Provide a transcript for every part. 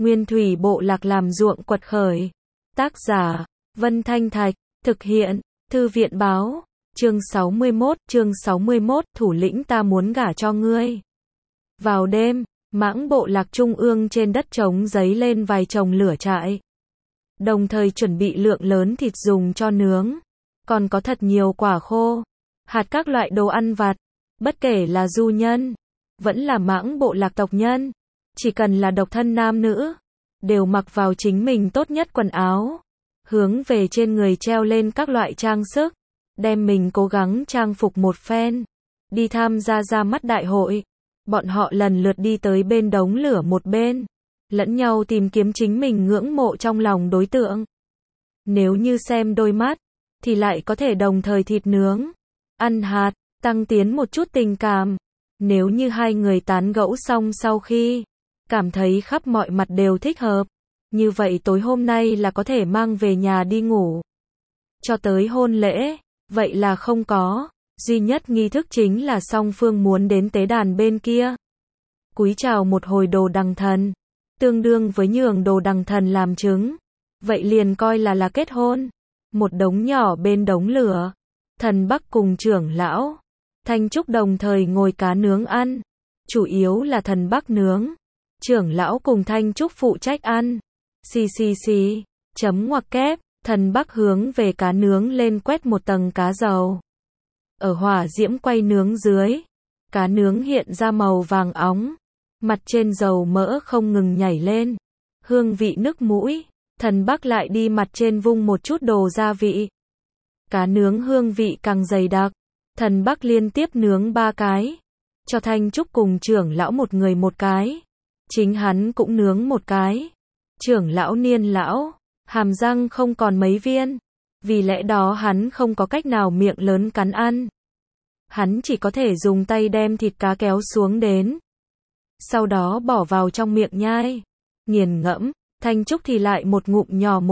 Nguyên thủy bộ lạc làm ruộng quật khởi. Tác giả, Vân Thanh Thạch, thực hiện, Thư viện báo, chương 61, thủ lĩnh ta muốn gả cho ngươi. Vào đêm, Mãng bộ lạc trung ương trên đất trống giấy lên vài chồng lửa trại. Đồng thời chuẩn bị lượng lớn thịt dùng cho nướng. Còn có thật nhiều quả khô, hạt các loại đồ ăn vặt. Bất kể là du nhân, vẫn là Mãng bộ lạc tộc nhân, chỉ cần là độc thân nam nữ, đều mặc vào chính mình tốt nhất quần áo, hướng về trên người treo lên các loại trang sức, đem mình cố gắng trang phục một phen, đi tham gia ra mắt đại hội. Bọn họ lần lượt đi tới bên đống lửa một bên, lẫn nhau tìm kiếm chính mình ngưỡng mộ trong lòng đối tượng. Nếu như xem đôi mắt, thì lại có thể đồng thời thịt nướng, ăn hạt, tăng tiến một chút tình cảm. Nếu như hai người tán gẫu xong sau khi cảm thấy khắp mọi mặt đều thích hợp, như vậy tối hôm nay là có thể mang về nhà đi ngủ. Cho tới hôn lễ, vậy là không có. Duy nhất nghi thức chính là song phương muốn đến tế đàn bên kia, cúi chào một hồi đồ đằng thần, tương đương với nhường đồ đằng thần làm chứng. Vậy liền coi là kết hôn. Một đống nhỏ bên đống lửa, Thần Bắc cùng trưởng lão Thanh Trúc đồng thời ngồi cá nướng ăn. Chủ yếu là Thần Bắc nướng, trưởng lão cùng Thanh Trúc phụ trách ăn. Xì, chấm ngoặc kép, Thần Bắc hướng về cá nướng lên quét một tầng cá dầu. Ở hỏa diễm quay nướng dưới, cá nướng hiện ra màu vàng óng, mặt trên dầu mỡ không ngừng nhảy lên, hương vị nức mũi. Thần Bắc lại đi mặt trên vung một chút đồ gia vị. Cá nướng hương vị càng dày đặc. Thần Bắc liên tiếp nướng 3 cái, cho Thanh Trúc cùng trưởng lão một người một cái. Chính hắn cũng nướng một cái. Trưởng lão Niên lão, hàm răng không còn mấy viên, vì lẽ đó hắn không có cách nào miệng lớn cắn ăn. Hắn chỉ có thể dùng tay đem thịt cá kéo xuống đến, sau đó bỏ vào trong miệng nhai, nghiền ngẫm. Thanh Trúc thì lại một ngụm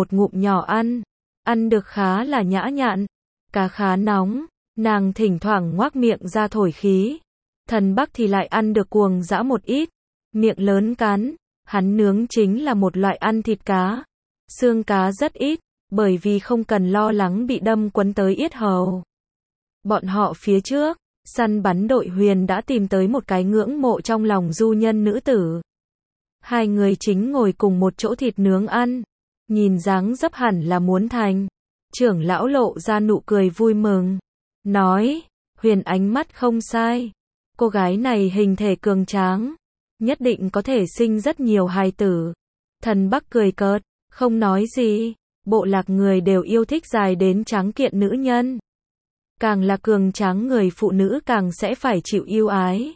nhỏ ăn. Ăn được khá là nhã nhặn. Cá khá nóng, nàng thỉnh thoảng ngoác miệng ra thổi khí. Thần Bắc thì lại ăn được cuồng dã một ít, miệng lớn cắn. Hắn nướng chính là một loại ăn thịt cá, xương cá rất ít, bởi vì không cần lo lắng bị đâm quấn tới yết hầu. Bọn họ phía trước, săn bắn đội Huyền đã tìm tới một cái ngưỡng mộ trong lòng du nhân nữ tử. Hai người chính ngồi cùng một chỗ thịt nướng ăn, nhìn dáng dấp hẳn là muốn thành. Trưởng lão lộ ra nụ cười vui mừng, nói, Huyền ánh mắt không sai, cô gái này hình thể cường tráng, nhất định có thể sinh rất nhiều hài tử. Thần Bắc cười cợt, không nói gì, bộ lạc người đều yêu thích dài đến tráng kiện nữ nhân. Càng là cường tráng người phụ nữ càng sẽ phải chịu yêu ái.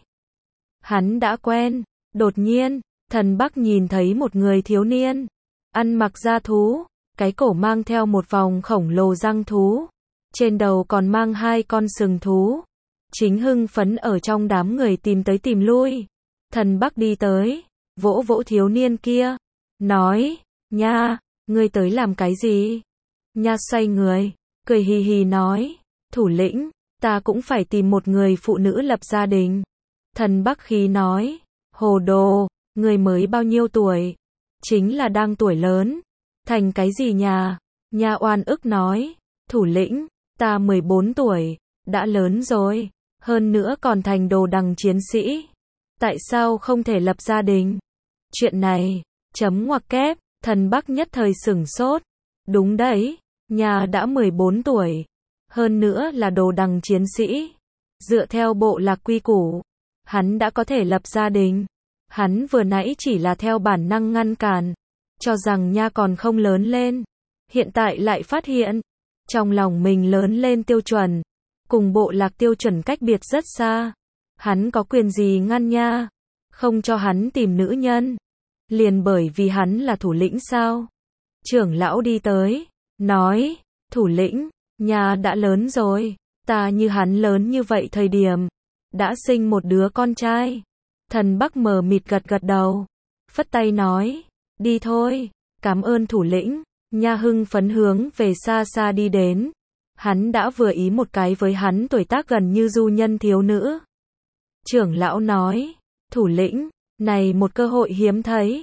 Hắn đã quen. Đột nhiên, Thần Bắc nhìn thấy một người thiếu niên, ăn mặc da thú, cái cổ mang theo một vòng khổng lồ răng thú, trên đầu còn mang 2 con sừng thú, chính hưng phấn ở trong đám người tìm tới tìm lui. Thần Bắc đi tới, vỗ vỗ thiếu niên kia, nói, nha, ngươi tới làm cái gì? Nha xoay người, cười hì hì nói, thủ lĩnh, ta cũng phải tìm một người phụ nữ lập gia đình. Thần Bắc khí nói, hồ đồ, ngươi mới bao nhiêu tuổi? Chính là đang tuổi lớn. Thành cái gì nhà? Nha oan ức nói, thủ lĩnh, ta 14 tuổi, đã lớn rồi, hơn nữa còn thành đồ đằng chiến sĩ. Tại sao không thể lập gia đình? Chuyện này, chấm ngoặc kép, Thần Bắc nhất thời sửng sốt. Đúng đấy, nhà đã 14 tuổi, hơn nữa là đồ đằng chiến sĩ. Dựa theo bộ lạc quy củ, hắn đã có thể lập gia đình. Hắn vừa nãy chỉ là theo bản năng ngăn cản, cho rằng nha còn không lớn lên. Hiện tại lại phát hiện, trong lòng mình lớn lên tiêu chuẩn, cùng bộ lạc tiêu chuẩn cách biệt rất xa. Hắn có quyền gì ngăn nha, không cho hắn tìm nữ nhân? Liền bởi vì hắn là thủ lĩnh sao? Trưởng lão đi tới, nói, thủ lĩnh, nha đã lớn rồi, ta như hắn lớn như vậy thời điểm, đã sinh một đứa con trai. Thần Bắc mờ mịt gật gật đầu, phất tay nói, đi thôi, cảm ơn thủ lĩnh. Nha hưng phấn hướng về xa xa đi đến. Hắn đã vừa ý một cái với hắn tuổi tác gần như du nhân thiếu nữ. Trưởng lão nói, thủ lĩnh, này một cơ hội hiếm thấy.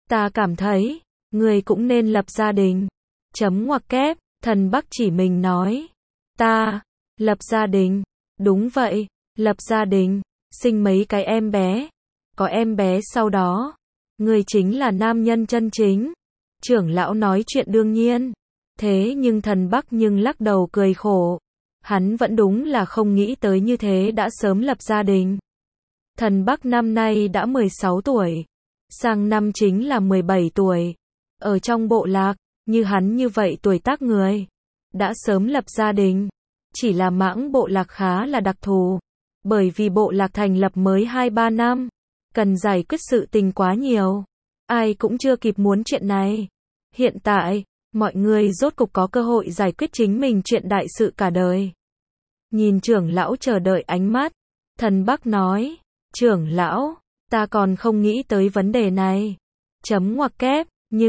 ta cảm thấy, ngươi cũng nên lập gia đình. Chấm ngoặc kép, thần Bắc chỉ mình nói. Ta, lập gia đình. Đúng vậy, lập gia đình, sinh mấy cái em bé. Có em bé sau đó. Ngươi chính là nam nhân chân chính. Trưởng lão nói chuyện đương nhiên. Thế nhưng thần Bắc nhưng lắc đầu cười khổ. Hắn vẫn đúng là không nghĩ tới như thế đã sớm lập gia đình. Thần Bắc năm nay đã 16 tuổi. Sang năm chính là 17 tuổi. Ở trong bộ lạc, như hắn như vậy tuổi tác người, đã sớm lập gia đình. Chỉ là Mãng bộ lạc khá là đặc thù. Bởi vì bộ lạc thành lập mới 2-3 năm. Cần giải quyết sự tình quá nhiều. Ai cũng chưa kịp muốn chuyện này. Hiện tại, mọi người rốt cục có cơ hội giải quyết chính mình chuyện đại sự cả đời. Nhìn trưởng lão chờ đợi ánh mắt. Thần Bắc nói, trưởng lão, ta còn không nghĩ tới vấn đề này. Chấm ngoặc kép,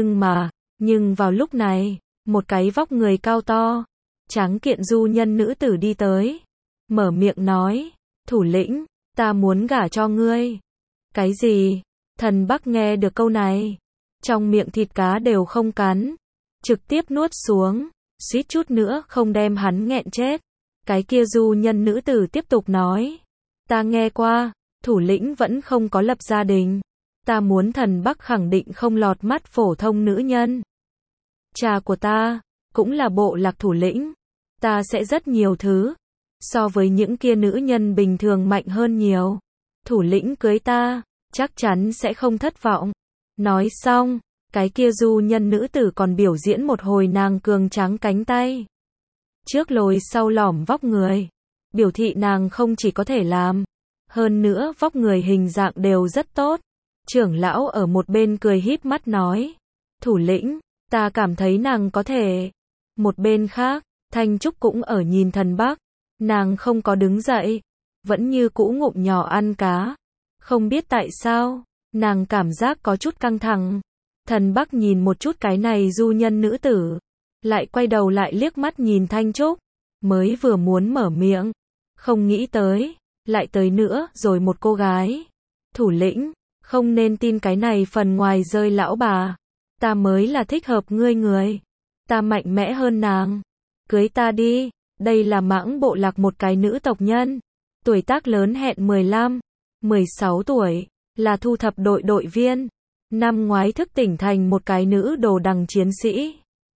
nhưng vào lúc này, một cái vóc người cao to, tráng kiện du nhân nữ tử đi tới. Mở miệng nói, thủ lĩnh, ta muốn gả cho ngươi. Cái gì? Thần Bắc nghe được câu này. Trong miệng thịt cá đều không cắn. Trực tiếp nuốt xuống, suýt chút nữa không đem hắn nghẹn chết. Cái kia du nhân nữ tử tiếp tục nói. Ta nghe qua, thủ lĩnh vẫn không có lập gia đình. Ta muốn thần Bắc khẳng định không lọt mắt phổ thông nữ nhân. Cha của ta, cũng là bộ lạc thủ lĩnh. Ta sẽ rất nhiều thứ. So với những kia nữ nhân bình thường mạnh hơn nhiều. Thủ lĩnh cưới ta, chắc chắn sẽ không thất vọng. Nói xong, cái kia du nhân nữ tử còn biểu diễn một hồi nàng cường tráng cánh tay. Trước lồi sau lõm vóc người. Biểu thị nàng không chỉ có thể làm. Hơn nữa vóc người hình dạng đều rất tốt. Trưởng lão ở một bên cười híp mắt nói. Thủ lĩnh, ta cảm thấy nàng có thể. Một bên khác, Thanh Trúc cũng ở nhìn thần Bắc. Nàng không có đứng dậy. Vẫn như cũ ngụm nhỏ ăn cá. Không biết tại sao, nàng cảm giác có chút căng thẳng. Thần Bắc nhìn một chút cái này du nhân nữ tử. Lại quay đầu lại liếc mắt nhìn Thanh Trúc. Mới vừa muốn mở miệng. Không nghĩ tới. Lại tới nữa rồi một cô gái. Thủ lĩnh, không nên tin cái này phần ngoài rơi lão bà. Ta mới là thích hợp ngươi người. Ta mạnh mẽ hơn nàng. Cưới ta đi. Đây là Mãng bộ lạc một cái nữ tộc nhân. Tuổi tác lớn hẹn 15, 16 tuổi. Là thu thập đội viên. Năm ngoái thức tỉnh thành một cái nữ đồ đằng chiến sĩ.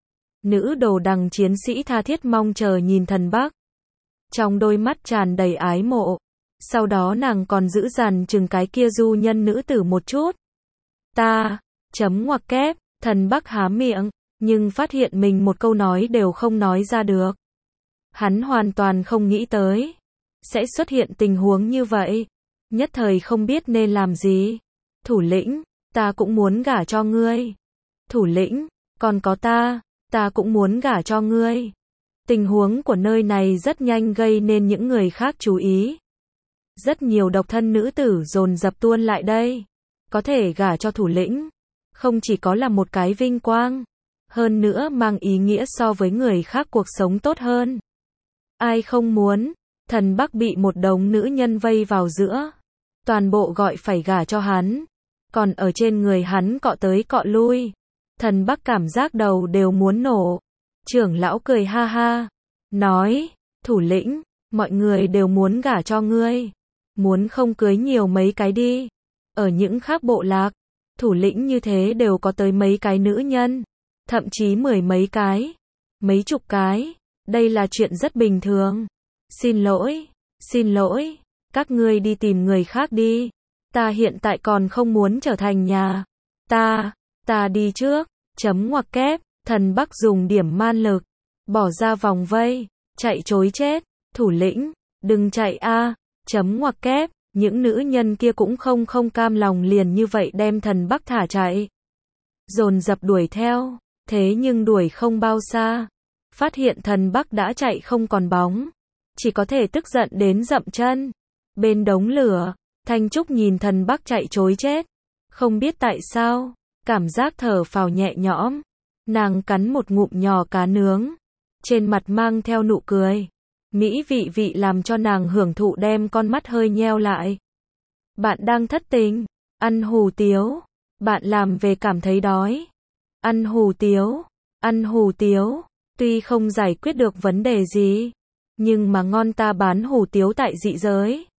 Nữ đồ đằng chiến sĩ tha thiết mong chờ nhìn thần Bắc. Trong đôi mắt tràn đầy ái mộ. Sau đó nàng còn giữ dằn chừng cái kia du nhân nữ tử một chút. Ta, chấm ngoặc kép, thần Bắc há miệng, nhưng phát hiện mình một câu nói đều không nói ra được. Hắn hoàn toàn không nghĩ tới. Sẽ xuất hiện tình huống như vậy. Nhất thời không biết nên làm gì. Thủ lĩnh, ta cũng muốn gả cho ngươi. Thủ lĩnh, còn có ta cũng muốn gả cho ngươi. Tình huống của nơi này rất nhanh gây nên những người khác chú ý. Rất nhiều độc thân nữ tử dồn dập tuôn lại đây. Có thể gả cho thủ lĩnh. Không chỉ có là một cái vinh quang. Hơn nữa mang ý nghĩa so với người khác cuộc sống tốt hơn. Ai không muốn. Thần Bắc bị một đống nữ nhân vây vào giữa. Toàn bộ gọi phải gả cho hắn. Còn ở trên người hắn cọ tới cọ lui. Thần Bắc cảm giác đầu đều muốn nổ. Trưởng lão cười ha ha. Nói, thủ lĩnh, mọi người đều muốn gả cho ngươi. Muốn không cưới nhiều mấy cái đi. Ở những khác bộ lạc, thủ lĩnh như thế đều có tới mấy cái nữ nhân. Thậm chí 10 mấy cái. Mấy chục cái. Đây là chuyện rất bình thường. Xin lỗi. Các ngươi đi tìm người khác đi. Ta hiện tại còn không muốn trở thành nhà. Ta đi trước. Chấm ngoặc kép. Thần Bắc dùng điểm man lực. Bỏ ra vòng vây. Chạy trối chết. Thủ lĩnh. Đừng chạy a. Chấm ngoặc kép. Những nữ nhân kia cũng không cam lòng liền như vậy đem thần Bắc thả chạy. Dồn dập đuổi theo. Thế nhưng đuổi không bao xa. Phát hiện thần Bắc đã chạy không còn bóng. Chỉ có thể tức giận đến dậm chân. Bên đống lửa, Thanh Trúc nhìn thần Bắc chạy trối chết. Không biết tại sao, cảm giác thở phào nhẹ nhõm. Nàng cắn một ngụm nhỏ cá nướng. Trên mặt mang theo nụ cười. Mỹ vị làm cho nàng hưởng thụ đem con mắt hơi nheo lại. Bạn đang thất tình, ăn hủ tiếu. Bạn làm về cảm thấy đói. Ăn hủ tiếu. Ăn hủ tiếu. Tuy không giải quyết được vấn đề gì, nhưng mà ngon, ta bán hủ tiếu tại dị giới.